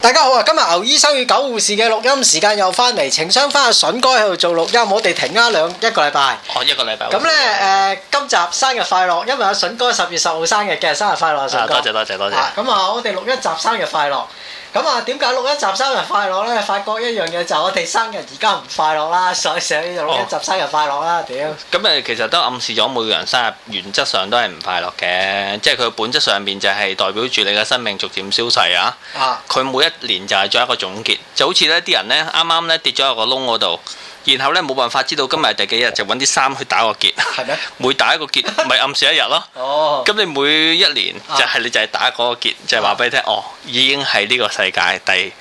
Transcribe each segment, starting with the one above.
大家好啊！今日牛醫生與狗護士嘅錄音時間又翻嚟，情商翻阿筍哥喺度做錄音，我哋停咗一個禮拜。 哦，一個禮拜。 咁咧今集生日快樂，因為阿筍哥10月10號生日嘅，生日快樂啊！筍哥。 多謝。 咁啊，我哋錄一集生日快樂。咁啊，點解錄一集生日快樂咧？發覺一樣嘢就係我哋生日而家唔快樂啦，所以就錄一集生日快樂啦！屌。 咁其實都暗示咗每個人生日原則上都係唔快樂嘅，即係佢本質上面就係代表住你嘅生命逐漸消逝啊！佢每一年就係做一個總結，就好似呢啲人呢，啱啱呢跌咗入個窿嗰度。然後咧冇辦法知道今日第幾日，就揾啲衫去打個結。係咩？每打一個結，咪暗示一日咯。哦。咁你每一年你就係打嗰個結，就係話俾你聽，哦，已經係呢個世界第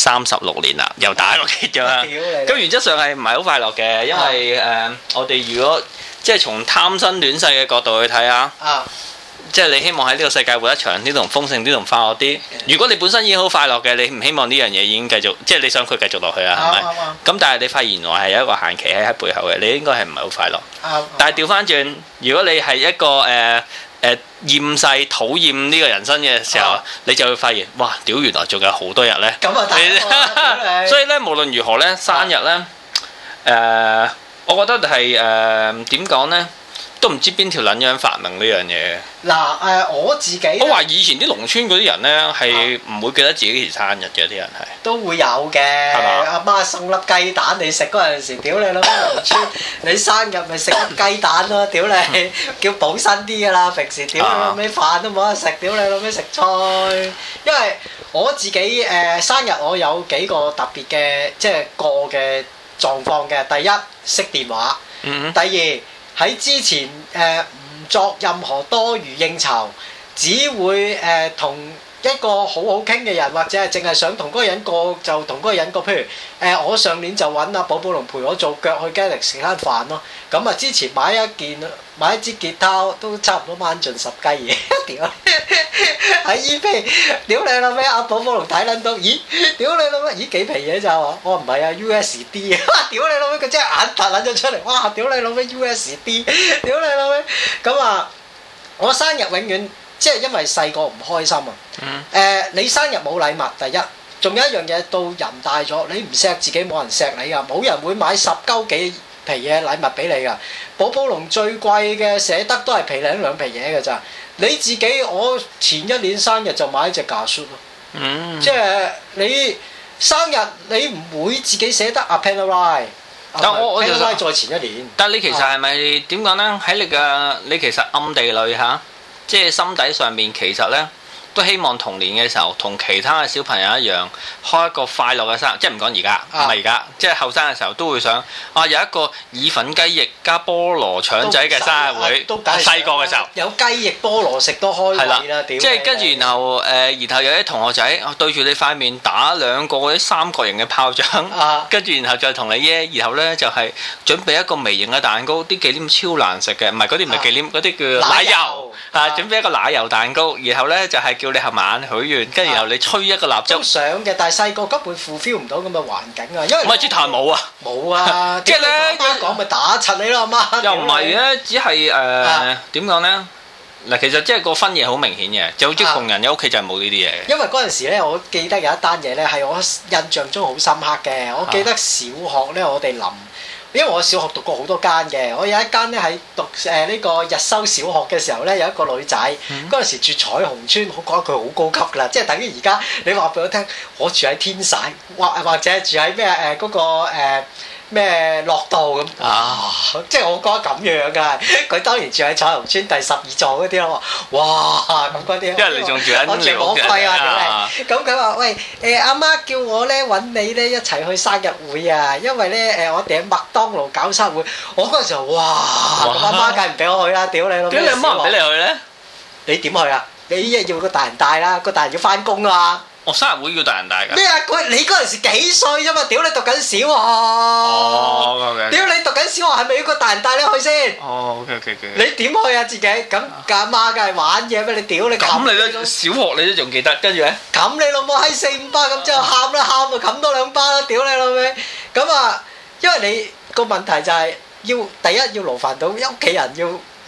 36年啦，又打一個結咁樣。咁原則上係唔係好快樂嘅？因為我哋如果即係從貪生戀世嘅角度去睇下。即係你希望喺呢個世界活得長啲同豐盛啲同快樂啲。如果你本身已經好快樂嘅，你唔希望呢樣嘢已經繼續，即係你想佢繼續落去啊？係咪？咁但係你發現原來係有一個限期喺背後嘅，你應該係唔係好快樂？但係調翻轉，如果你係一個厭世討厭呢個人生嘅時候，你就會發現，哇！屌，原來仲有好多日呢。咁啊，所以呢，無論如何呢，生日呢，我覺得係點講呢？都唔知邊條撚樣發明呢樣嘢。嗱我自己， 我話以前啲農村嗰啲人呢，係唔會記得自己幾時生日嘅，啲人係都會有嘅。阿媽送粒雞蛋你食嗰陣時，屌你老母農村，你生日咪食粒雞蛋咯，屌你叫補身啲㗎啦。平時屌你老味飯都冇得食，屌你老味食菜。因為我自己生日我有幾個特別嘅即係過嘅狀況嘅。第一熄電話，第二。喺之前唔作任何多餘應酬，只會同一個好好傾嘅人，或者係淨係想同嗰個人過就同嗰個人過。譬如我上年就揾阿寶寶龍陪我做腳去 Galaxy 食餐飯咯。咁啊之前買一支吉他都差唔多掹盡10雞嘢，屌喺 eBay， 屌你老味阿寶寶龍睇撚到，咦屌你老味，咦幾皮嘢咋喎？我話唔係啊 USD 啊，屌你老味佢真係眼突撚咗出嚟，哇屌你老味 USD， 屌你老味咁啊！我生日永遠即係因為細個唔開心啊。你生日冇禮物，第一，仲有一樣嘢到人大咗，你唔錫自己冇人錫你噶，冇人會買10鳩幾皮嘢禮物俾你噶。寶寶龍最貴嘅捨得都係皮零2皮嘢㗎咋。你自己我前一年生日就買一隻架雪咯。即係你生日你唔會自己捨得阿 Panerai。 但我就再前一年。 但你其實係咪點講呢？喺你其實暗地裏嚇，即係心底上面其實呢。都希望童年嘅時候同其他嘅小朋友一樣，開一個快樂嘅生日，即係唔講而家，唔係而家，即係後生嘅時候都會想有一個意粉雞翼加菠蘿腸仔嘅生日會。細個嘅時候有雞翼菠蘿食都開胃啦，屌！ 即係跟住然後有啲同學仔對住你塊面打2個嗰啲三角形嘅炮仗，跟住然後再同你耶，然後呢就係準備一個微型嘅蛋糕，啲忌廉超難食嘅，唔係嗰啲唔係忌廉，嗰啲叫奶油準備一個奶油蛋糕，然後呢就係叫你合埋眼許願，跟住然後你吹一個蠟燭。都想嘅，但係細個根本 fulfill 唔到咁嘅環境啊，因為唔係豬頭冇啊， 冇啊，即係咧媽講咪打柒你咯，阿媽。 又唔係咧，只係點講咧？嗱，其實即係個分野好明顯嘅，就好似窮人嘅屋企就係冇呢啲嘢。 因為嗰陣時咧，我記得有一單嘢咧係我印象中好深刻嘅。我記得小學咧，我哋因為我小學讀過好多間嘅，我有一間咧喺讀呢個日修小學嘅時候咧，有一個女仔嗰陣時住彩虹村，我覺得佢好高級啦，即係等於而家你話俾我聽，我住喺天璽，或者住喺咩嗰個咩樂道咁即係我覺得咁樣㗎。佢當然住喺彩虹村第12座嗰啲咯，哇咁嗰啲。因為你仲住喺我住我貴啊，咁佢話喂阿媽叫我咧揾你咧一齊去生日會啊，因為咧我哋喺麥當勞搞生日會。我嗰陣時候哇，咁阿媽梗係唔俾我去啦，屌你老母！ 點解你阿媽唔俾你去咧？ 你點去啊？你要個大人帶啦，個大人要翻工啊嘛。 我生日會要大人帶㗎。咩啊？你嗰陣時幾歲啫嘛？屌你讀緊小學。屌你讀緊小學係咪要個大人帶你去先 ？OK。 你點去啊？自己咁阿媽梗係玩嘢咩？你屌你咁你都小學你都仲記得，跟住咧？ 冚你老母閪4、5巴咁之後喊啦喊啊冚多2巴啦！屌你老味咁啊！因為你個問題就係第一要勞煩到屋企人要。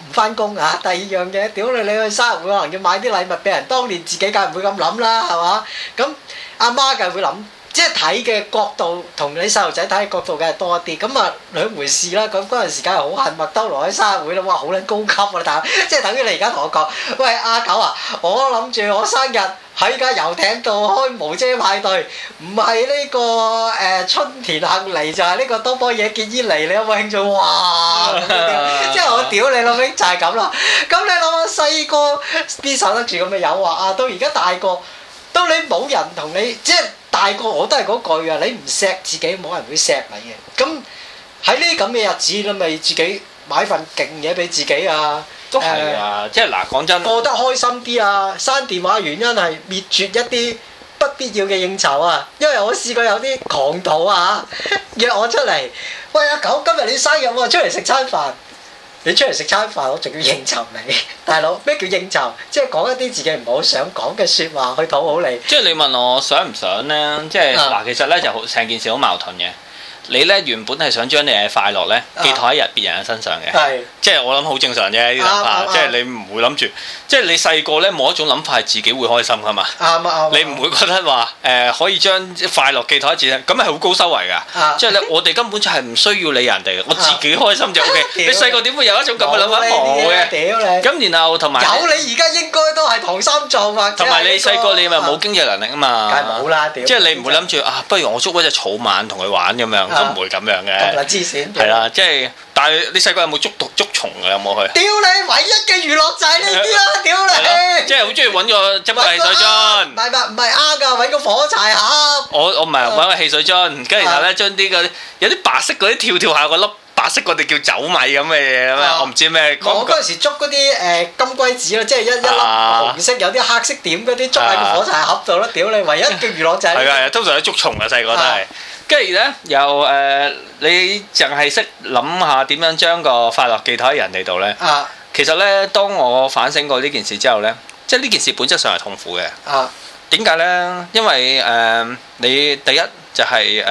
唔翻工啊！第二樣嘢，屌你去生日會可能要買啲禮物俾人，當年自己梗係唔會咁諗啦，係嘛？咁阿媽梗係會諗。即係睇嘅角度同你細路仔睇嘅角度梗係多一啲，咁啊兩回事啦。咁嗰陣時梗係好恨麥當勞喺生日會啦，哇好撚高級啊！但係即係等於你而家同我講，喂阿狗啊，我諗住我生日喺架遊艇度開無遮派對，唔係呢個春田杏梨就係呢個多波野結衣梨，你有冇興趣？哇！即係我屌你老味就係咁啦。咁你諗下細個邊受得住咁嘅誘惑啊？到而家大個，到你冇人同你即係。大個我都係嗰句啊！你唔錫自己，冇人會錫你嘅。咁喺呢啲咁嘅日子，你咪自己買份勁嘢俾自己啊！ 都係啊！即係嗱，講真， 過得開心啲啊！刪電話原因係滅絕一啲不必要嘅應酬啊！因為我試過有啲狂徒啊約我出嚟，喂阿狗，今日你生日喎，出嚟食餐飯。你出嚟食餐飯，我仲要應酬你，大佬咩叫應酬？即係講一啲自己唔好想講嘅説話去討好你。 即係你問我想唔想呢？即係嗱，其實呢就成件事好矛盾嘅。你呢原本係想將你嘅快樂呢寄託喺別人嘅身上嘅，即係我諗好正常啫呢啲諗法。即係你唔會諗住，即係你細個呢冇一種諗法係自己會開心噶嘛。你唔會覺得話可以將快樂寄託喺自己，咁係好高收圍㗎。即係咧，我哋根本就係唔需要理人哋嘅，我自己開心就 OK。你細個點會有一種咁嘅諗法？冇嘅。咁然後同埋有你而家應該都係唐三藏或者同埋你細個你咪冇經濟能力啊嘛。 梗係冇啦，屌！ 即係你唔會諗住啊，不如我捉嗰隻草蜢同佢玩咁樣。都唔會咁樣嘅， 咁撚黐線。係啦，即係，但係你細個有冇捉蟲㗎？有冇去？ 屌你！唯一嘅娛樂就係呢啲啦，屌你！ 即係好中意揾個執個汽水樽。 唔係啱㗎，揾個火柴盒。 我唔係揾個汽水樽，跟住然後咧將啲嗰啲有啲白色嗰啲跳下個粒白色我哋叫酒米咁嘅嘢咩？我唔知咩。 我嗰陣時捉嗰啲金龜子咯，即係一粒紅色有啲黑色點嗰啲捉喺個火柴盒度咯，屌你！唯一嘅娛樂就係。係啊，通常都捉蟲啊，細個都係。跟住咧，又你淨係識諗下點樣將個快樂寄託喺人哋度咧？其實咧，當我反省過呢件事之後咧，即係呢件事本質上係痛苦嘅。點解咧？因為你第一就係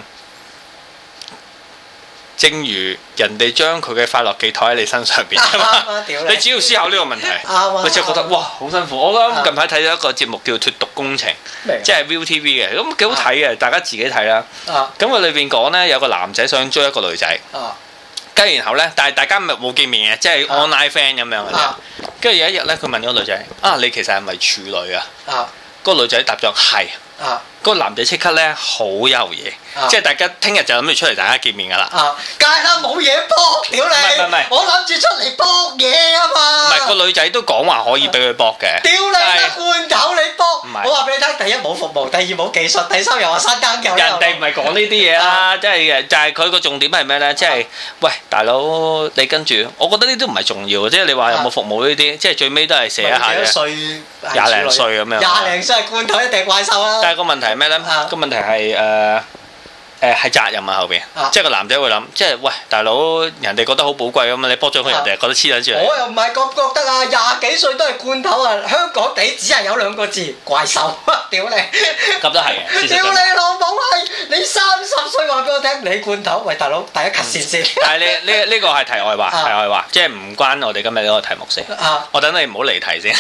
正如人哋將佢嘅快樂寄託喺你身上邊，你只要思考呢個問題，你就覺得哇好辛苦。我啱近排睇咗一個節目叫《脫毒工程》，即係 ViuTV 嘅，咁幾好睇嘅，大家自己睇啦。咁佢裏邊講呢，有個男仔想追一個女仔，跟住然後呢，但係大家冇見面嘅，即係 online friend 咁樣嘅啫。跟住有一日呢，佢問咗個女仔：啊，你其實係咪處女啊？嗰個女仔答咗係。嗰個男仔即刻咧好有嘢，即係大家聽日就諗住出嚟大家見面噶啦。 梗係啦，冇嘢搏，屌你！唔係，我諗住出嚟搏嘢啊嘛。唔係個女仔都講話可以俾佢搏嘅。 屌你啦，罐頭你搏！我話俾你聽，第一冇服務，第二冇技術，第三又話生更嘅。 人哋唔係講呢啲嘢啦，即係就係佢個重點係咩咧？即係喂大佬，你跟住，我覺得呢啲唔係重要嘅，即係你話有冇服務呢啲，即係最尾都係寫一下嘅。廿零歲咁樣。 廿零歲罐頭一定怪獸啦。 但係個問題係咩咧？個問題係係責任啊後邊，即係個男仔會諗，即係喂大佬，人哋覺得好寶貴咁嘛，你幫咗佢，人哋覺得黐撚住。 我又唔係覺得啊，廿幾歲都係罐頭啊，香港地只係有兩個字怪獸，屌你！ 咁都係嘅。 屌你老母係，你30歲話俾我聽，你罐頭，喂大佬，第一 cut 線先。 但係呢個係題外話，題外話，即係唔關我哋今日呢個題目先。我等你唔好離題先。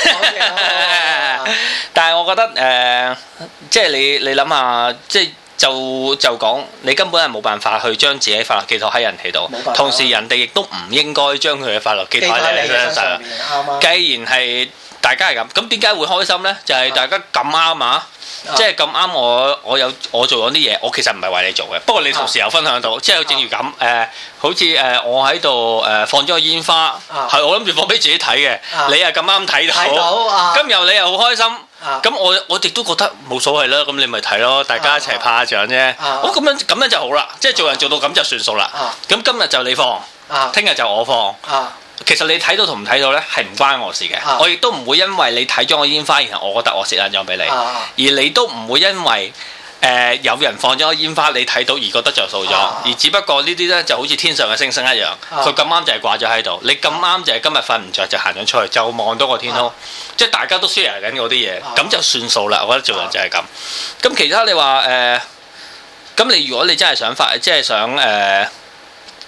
但係我覺得即係你諗下，即係。就講你根本係冇辦法去將自己快樂寄託喺人哋度，同時人哋亦都唔應該將佢嘅快樂寄託喺你身上。既然係大家係咁點解會開心呢？就係大家咁啱啊！即係咁啱我做咗啲嘢，我其實唔係為你做嘅，不過你同時有分享到，即係正如咁好似我喺度放咗個煙花，係我諗住放俾自己睇嘅，你又咁啱睇到，今日你又好開心。咁我亦都覺得冇所謂啦，咁你咪睇咯，大家一齊拍下掌啫。好咁樣就好啦，即係做人做到咁就算數啦。咁今日就你放，聽日就我放。其實你睇到同唔睇到呢，係唔關我事嘅。我亦都唔會因為你睇咗我煙花，然後我覺得我蝕撚咗俾你，而你都唔會因為有人放咗煙花你睇到而覺得着數咗，而只不過呢啲呢就好似天上嘅星星一樣，佢咁啱就係掛咗喺度，你咁啱就係今日瞓唔着就行咗出去，就望到個天空，即係大家都 share 緊嗰啲嘢，咁就算數啦。我覺得做人就係咁。咁其他你話咁你如果你真係想即係想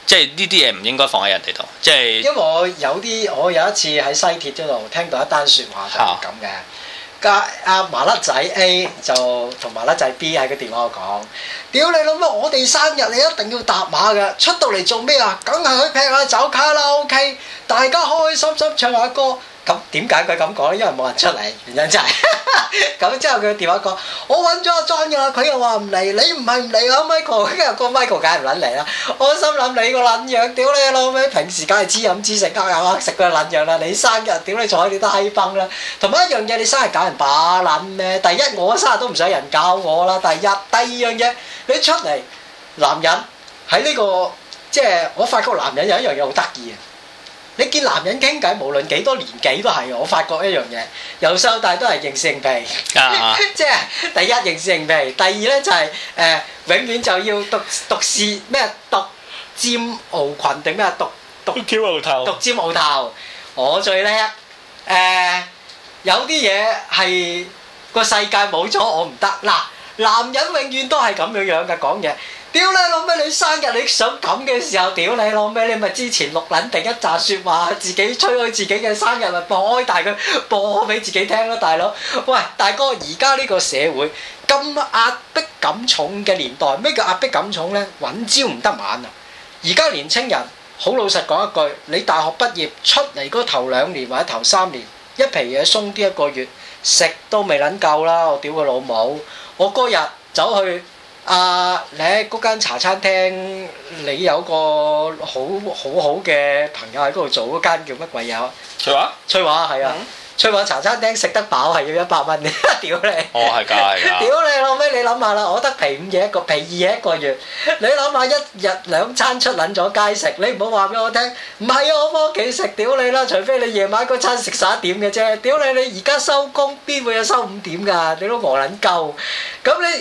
即係呢啲嘢唔應該放喺人哋度，即係因為我有一次喺西鐵嗰度聽到一單説話就係咁嘅。阿麻甩仔 A 就同麻甩仔 B 喺個電話度講：屌你老母！我哋生日你一定要搭馬嘅，出到嚟做咩啊？梗係去劈下酒卡拉 OK，大家開開心心唱下歌。咁點解佢咁講咧？因為冇人出嚟，原因就係咁。之後佢個電話講：我揾咗阿 John 㗎啦，佢又話唔嚟，你唔係唔嚟啊 Michael？跟住個 Michael 梗係唔撚嚟啦。我心諗你個撚樣，屌你老味！平時梗係知飲知食，又食個撚樣啦。你生日屌你坐喺你都閪崩啦。同埋一樣嘢，你生日搞人把撚咩？第一我生日都唔想人搞我啦。第二樣嘢，你出嚟男人喺呢個即係我發覺男人有一樣嘢好得意啊！你見男人傾偈，無論幾多年紀都係，我發覺一樣嘢，由細到大都係認屎認屁，即係第一認屎認屁，第二咧就係永遠就要獨是咩獨佔鰲群定咩獨佔鰲頭，我最叻有啲嘢係個世界冇咗我唔得嗱，男人永遠都係咁樣嘅講嘢。屌你老味！你生日你想咁嘅時候，屌你老味！你咪之前錄撚定一紮説話，自己吹開自己嘅生日咪播開大佢播俾自己聽咯，大佬！喂，大哥，而家呢個社會咁壓迫感重嘅年代，咩叫壓迫感重呢？揾朝唔得晚啊！而家年青人好老實講一句，你大學畢業出嚟嗰頭2年或者頭3年，一皮嘢鬆啲1個月，食都未撚夠啦！我屌佢老母！我嗰日走去。你喺嗰間茶餐廳，你有個好嘅朋友喺嗰度做嗰間叫乜鬼嘢啊？翠華係啊，翠華茶餐廳食得飽係要100蚊嘅，屌你！ 哦，係㗎，係㗎。 屌你老味！你諗下啦，我得皮5嘢一個，皮2嘢1個月。你諗下一日2餐出撚咗街食，你唔好話俾我聽，唔係啊！我翻屋企食，屌你啦！除非你夜晚嗰餐食11點嘅啫，屌你！你而家收工邊會有收5點㗎？你都餓撚夠，咁你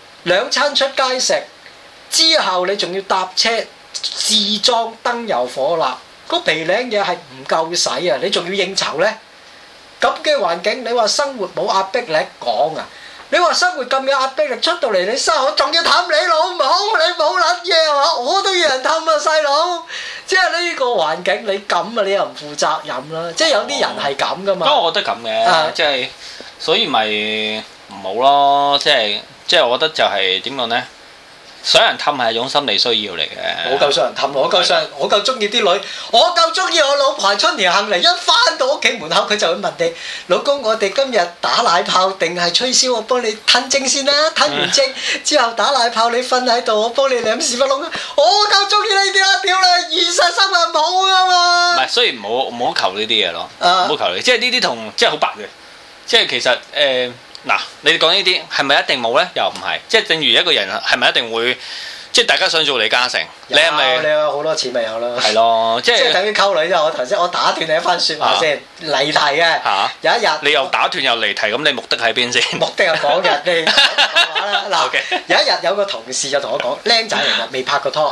2餐出街食之後，你仲要搭車自裝燈油火蠟，嗰皮領嘢係唔夠使啊！你仲要應酬呢？咁嘅環境，你話生活冇壓迫力講啊？你話生活咁有壓迫力，出到嚟你生我仲要氹你老母，你冇撚嘢係嘛？我都要人氹啊細佬！即係呢個環境你咁啊，你又唔負責任啦！即係有啲人係咁噶嘛。 不過我覺得咁嘅，即係所以咪唔好咯，即係我覺得就係點講呢？想人氹係一種心理需要嚟嘅。 我夠想人氹，我夠中意啲女，我夠中意我老婆係春年幸嚟，一翻到屋企門口佢就會問你：老公，我哋今日打奶泡定係吹簫？我幫你吞精先啦，吞完精之後打奶泡，你瞓喺度，我幫你舐屎忽窿。我夠中意呢啲啦，屌你！現實生活冇噶嘛。 唔係，所以唔好求呢啲嘢咯，唔好求你，即係呢啲同即係好白嘅，即係其實嗱，你哋講呢啲係咪一定冇呢？又唔係，即係正如一個人係咪一定會，即係大家想做李嘉誠，你係咪？ 你有好多錢咪有咯。 係咯，即係等於溝女啫。我頭先我打斷你一番説話先，離題嘅。有一日你又打斷又離題，咁你目的喺邊先？ 目的係講人哋講話啦。嗱，有一日有個同事就同我講，僆仔嚟㗎，未拍過拖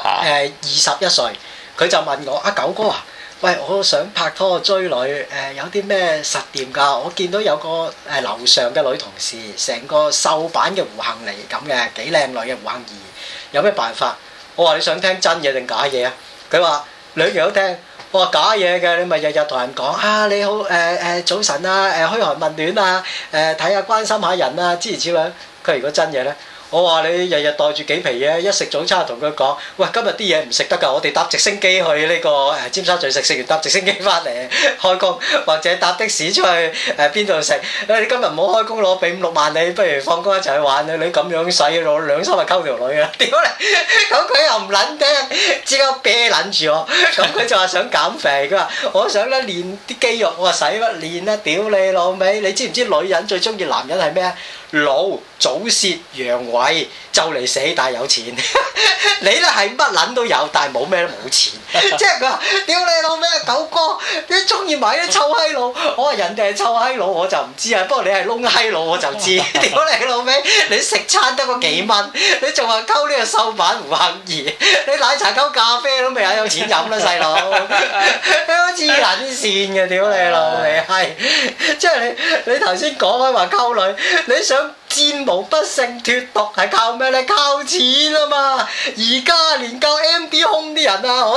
，21歲，佢就問我：阿九哥啊，喂，我想拍拖追女，有啲咩實掂㗎？我見到有個樓上嘅女同事，成個瘦版嘅胡杏梨咁嘅，幾靚女嘅胡杏兒，有咩辦法？我話你想聽真嘢定假嘢啊？佢話2樣都聽。我話假嘢嘅，你咪日日同人講啊，你好早晨啊，噓寒問暖啊，睇下關心下人啊，諸如此類。佢如果真嘢呢？我話你日日袋住幾皮嘢，一食早餐同佢講，喂，今日啲嘢唔食得㗎，我哋搭直升機去呢個尖沙咀食完搭直升機翻嚟開工，或者搭的士出去邊度食？你今日唔好開工攞俾5-6萬你，不如放工一齊去玩啊！你咁樣使攞2-3日溝條女啊！屌你！咁佢又唔撚聽，即刻啤撚住我。咁佢就話想減肥，佢話我想咧練啲肌肉，我話使乜練啊？屌你老味！你知唔知女人最中意男人係咩？老早泄陽痿就嚟死，但係有錢。你咧係乜撚都有，但係冇咩都冇錢。即係佢話：屌你老味，九哥，你中意買啲臭閪佬。我話人哋係臭閪佬，我就唔知啊。不過你係窿閪佬，我就知。屌你老味，你食餐得個幾蚊，你仲話溝呢個瘦版胡杏兒？你奶茶溝咖啡都未有錢飲啦，細佬。黐撚線嘅，屌你老味係。即係你頭先講開話溝女，你想戰無不勝脫毒係靠咩咧？靠錢啊嘛！而家連教 MD 空啲人啊，我哋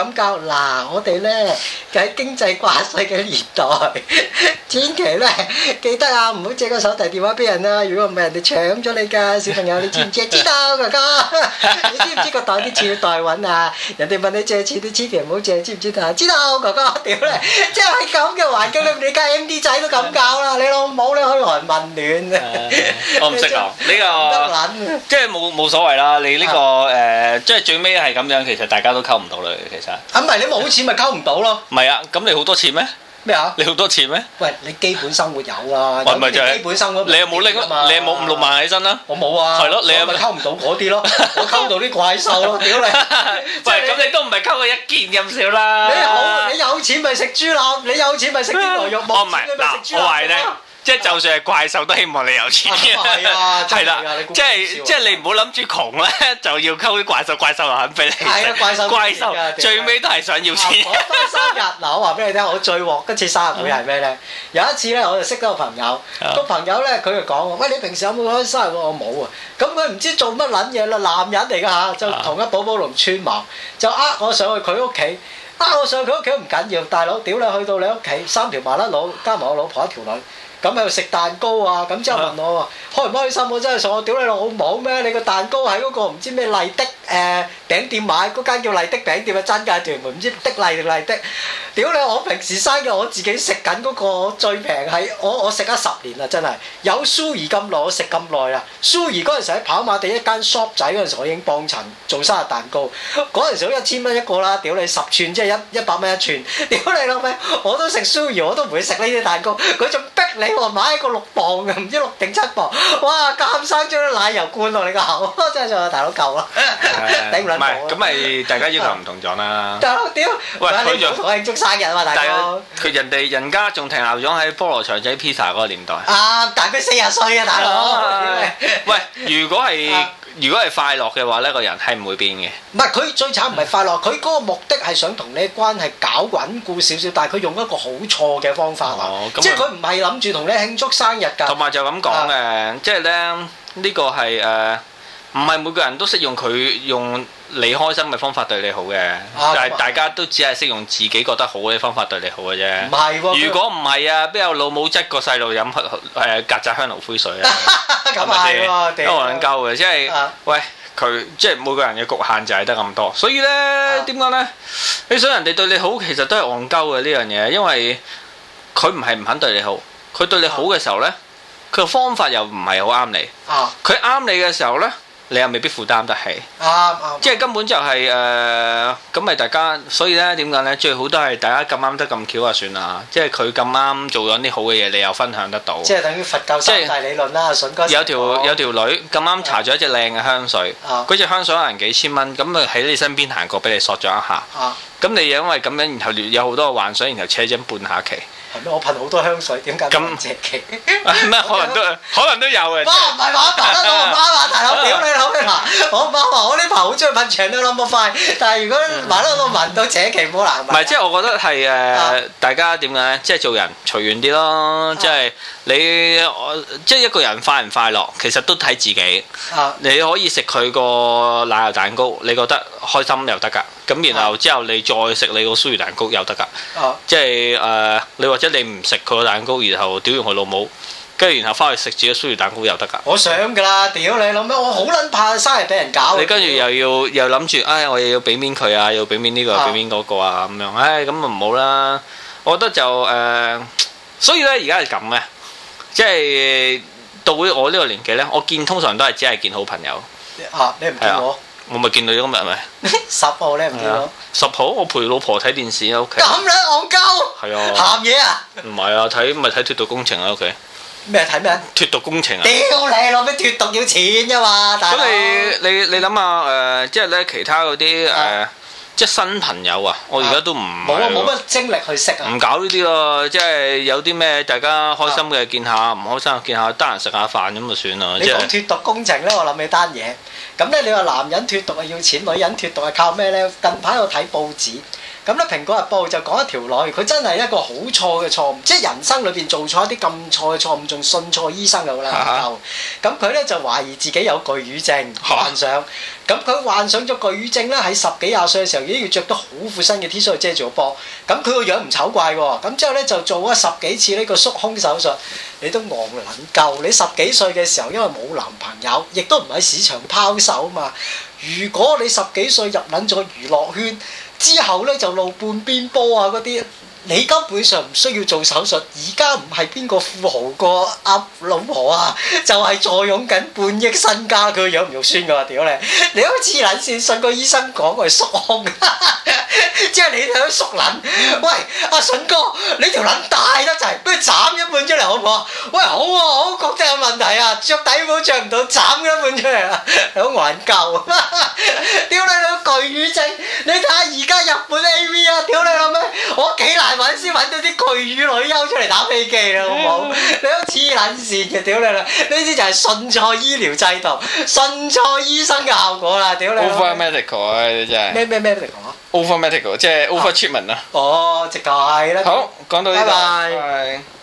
咁教嗱，我哋咧喺經濟掛帥嘅年代，千祈咧記得啊，唔好借個手提電話俾人啊！如果唔係人哋搶咗你㗎，小朋友你知唔知？知道哥哥，你知唔知個袋啲錢要代揾啊？人哋問你借錢，你千祈唔好借，知唔知啊？知道哥哥，屌你！即係喺咁嘅環境裏面，你家 M D 仔都咁教啦，你老母你噓寒問暖啊！ 我唔識講呢個，即係冇所謂啦。你呢個即係最尾係咁樣，其實大家都溝唔到女，其實。 啊唔係你冇錢咪溝唔到咯？ 唔係啊，咁你好多錢咩？ 咩啊？ 你好多錢咩？ 喂，你基本生活有啊， 有啲基本生活你有冇拎啊？你有冇5-6萬喺身啊？ 我冇啊。 係咯，你有咪溝唔到嗰啲咯？我溝到啲怪獸咯，屌你！ 喂，咁你都唔係溝佢一件咁少啦。 你有錢咪食豬腩，你有錢咪食啲牛肉，冇錢你咪食豬腩。 我話你聽。即係就算係怪獸都希望你有錢嘅，係啦，即係你唔好諗住窮咧，就要溝啲怪獸，怪獸又肯俾你食。係啊，怪獸最尾都係想要錢。 我翻生日嗱，我話俾你聽，我最鑊嗰次生日會係咩咧？有一次咧，我就識到個朋友，個朋友咧佢就講我：喂，你平時有冇開生日會？我冇啊。咁佢唔知做乜撚嘢啦，男人嚟㗎嚇，就同一寶寶龍串謀，就我上去佢屋企。我上去佢屋企都唔緊要，大佬屌你去到你屋企3條麻甩佬加埋我老婆1條女。咁喺度食蛋糕啊！咁之後問我話開唔開心？我真係傻！我屌你老母咩？你個蛋糕喺嗰個唔知咩麗的餅店買，嗰間叫麗的餅店啊，真㗎，屯門唔知的麗定麗的。屌你！我平時生日我自己食緊嗰個最平係我食咗10年啦，真係有蘇怡咁耐，我食咁耐啦。蘇怡嗰陣時喺跑馬地一間 shop 仔嗰陣時，我已經幫襯做生日蛋糕。嗰陣時都1000蚊一個啦，屌你10寸即係100蚊一寸。屌你老味！我都食蘇怡，我都唔會食呢啲蛋糕。佢仲逼你喎買一個6磅嘅，唔知6定7磅。哇！監生將啲奶油灌落你個口，真係大佬夠啦，頂唔撚到。唔係咁咪大家要求唔同咗啦。 大佬屌！喂，你唔好慶祝生日啊嘛，大哥！ 人家仲停留咗喺菠蘿腸仔 pizza 嗰個年代。 但佢40歲啊，大佬！ 喂，如果係快樂嘅話呢個人係唔會變嘅。 唔係佢最慘唔係快樂，佢嗰個目的係想同你關係搞穩固少少，但係佢用一個好錯嘅方法啊！即係佢唔係諗住同你慶祝生日㗎。同埋就咁講嘅，即係咧呢個係唔係每個人都識用佢用你開心嘅方法對你好嘅，但係大家都只係識用自己覺得好嘅方法對你好嘅啫。唔係喎，如果唔係啊，邊有老母質個細路飲曱甴香爐灰水啊？ 咁係喎， 都冇撚鳩嘅，即係喂佢即係每個人嘅局限就係得咁多，所以咧點講咧？你想人哋對你好，其實都係戇鳩嘅呢樣嘢，因為佢唔係唔肯對你好，佢對你好嘅時候咧，佢個方法又唔係好啱你。佢啱你嘅時候咧，你又未必負擔得起，即係根本就係咁咪大家，所以咧點講咧？最好都係大家咁啱得咁巧啊，算啦，即係佢咁啱做咗啲好嘅嘢，你又分享得到。 即係等於佛教三大理論啦，筍哥。 有條女咁啱搽咗一隻靚嘅香水，嗰隻香水可能幾千蚊，咁啊喺你身邊行過，俾你索咗一下，咁你因為咁樣，然後有好多個幻想，然後扯咗半下期。 係咩？我噴好多香水，點解咁邪奇？ 咩？可能都有嘅。 哇！唔係話噴得到我媽話大佬屌你老味嗱！我媽話我呢排好中意噴長都冧咁快，但係如果買得到聞到邪奇唔好難聞。唔係， 即係我覺得係大家點解？即係做人隨緣啲咯，即係即係一個人快唔快樂，其實都睇自己。你可以食佢個奶油蛋糕，你覺得開心又得㗎。咁然後之後你再食你個酥魚蛋糕又得㗎。即係你或者你唔食佢個蛋糕，然後屌完佢老母，跟住然後翻去食自己酥魚蛋糕又得㗎。我想㗎啦，屌你老咩！我好撚怕生日俾人搞。你跟住又諗住，我又要俾面佢啊，要俾面呢個，俾面嗰個啊咁樣，咁啊唔好啦。我覺得就所以咧而家係咁嘅，即係到我呢個年紀咧，我見通常都係只係見好朋友。你唔見我？我咪見到你今日咪10號你唔見我？10號我陪老婆睇電視喺屋企。咁撚戇鳩？係啊。鹹嘢啊？唔係啊，睇脫毒工程喺屋企。咩睇咩？脫毒工程啊！屌你老味，脫毒要錢㗎嘛？咁你諗下即係咧其他嗰啲即係新朋友啊！我而家都冇乜精力去識啊！唔搞呢啲咯，即係有啲咩大家開心嘅見下，唔開心嘅見下，得閒食下飯咁就算啦。你講脫毒工程咧，我諗起單嘢。咁咧，你話男人脫毒係要錢，女人脫毒係靠咩咧？近排我睇報紙， 咁咧《蘋果日報》就講一條女，佢真係一個好錯嘅錯誤，即係人生裏邊做錯一啲咁錯嘅錯誤，仲信錯醫生㗎啦。咁佢咧就懷疑自己有巨乳症患上。咁佢患上咗巨乳症咧，喺10幾廿歲嘅時候已經要着得好闊身嘅 T 恤去遮住個波。咁佢個樣唔醜怪喎。咁之後咧就做咗10幾次呢個縮胸手術，你都戇撚夠。你10幾歲嘅時候，因為冇男朋友，亦都唔喺市場拋售啊嘛。如果你10幾歲入撚咗娛樂圈之後咧，就露半邊波啊嗰啲。你根本上唔需要做手術，而家唔係邊個富豪個阿老婆啊，就係坐擁緊半億身家，佢個樣唔肉酸㗎，屌你！你好似撚線，信個醫生講佢縮胸，即係你喺度縮撚。喂，阿筍哥，你條撚大得滯，不如斬一半出嚟好唔好？喂，好喎，我覺得有問題啊，着底褲着唔到，斬一半出嚟啊，好頑舊。屌你老巨乳症，你睇下而家日本 AV 啊，屌你老味，我幾難揾先揾到啲巨乳女優出嚟打飛機啦，好唔好？你都黐撚線嘅，屌你啦！呢啲就係信錯醫療制度、信錯醫生嘅效果啦，屌你 ！Over medical 啊，你真係咩 medical 啊 ？Over medical 即係 over treatment 啊！ 哦，直頭係啦。 好，講到呢度。 拜拜。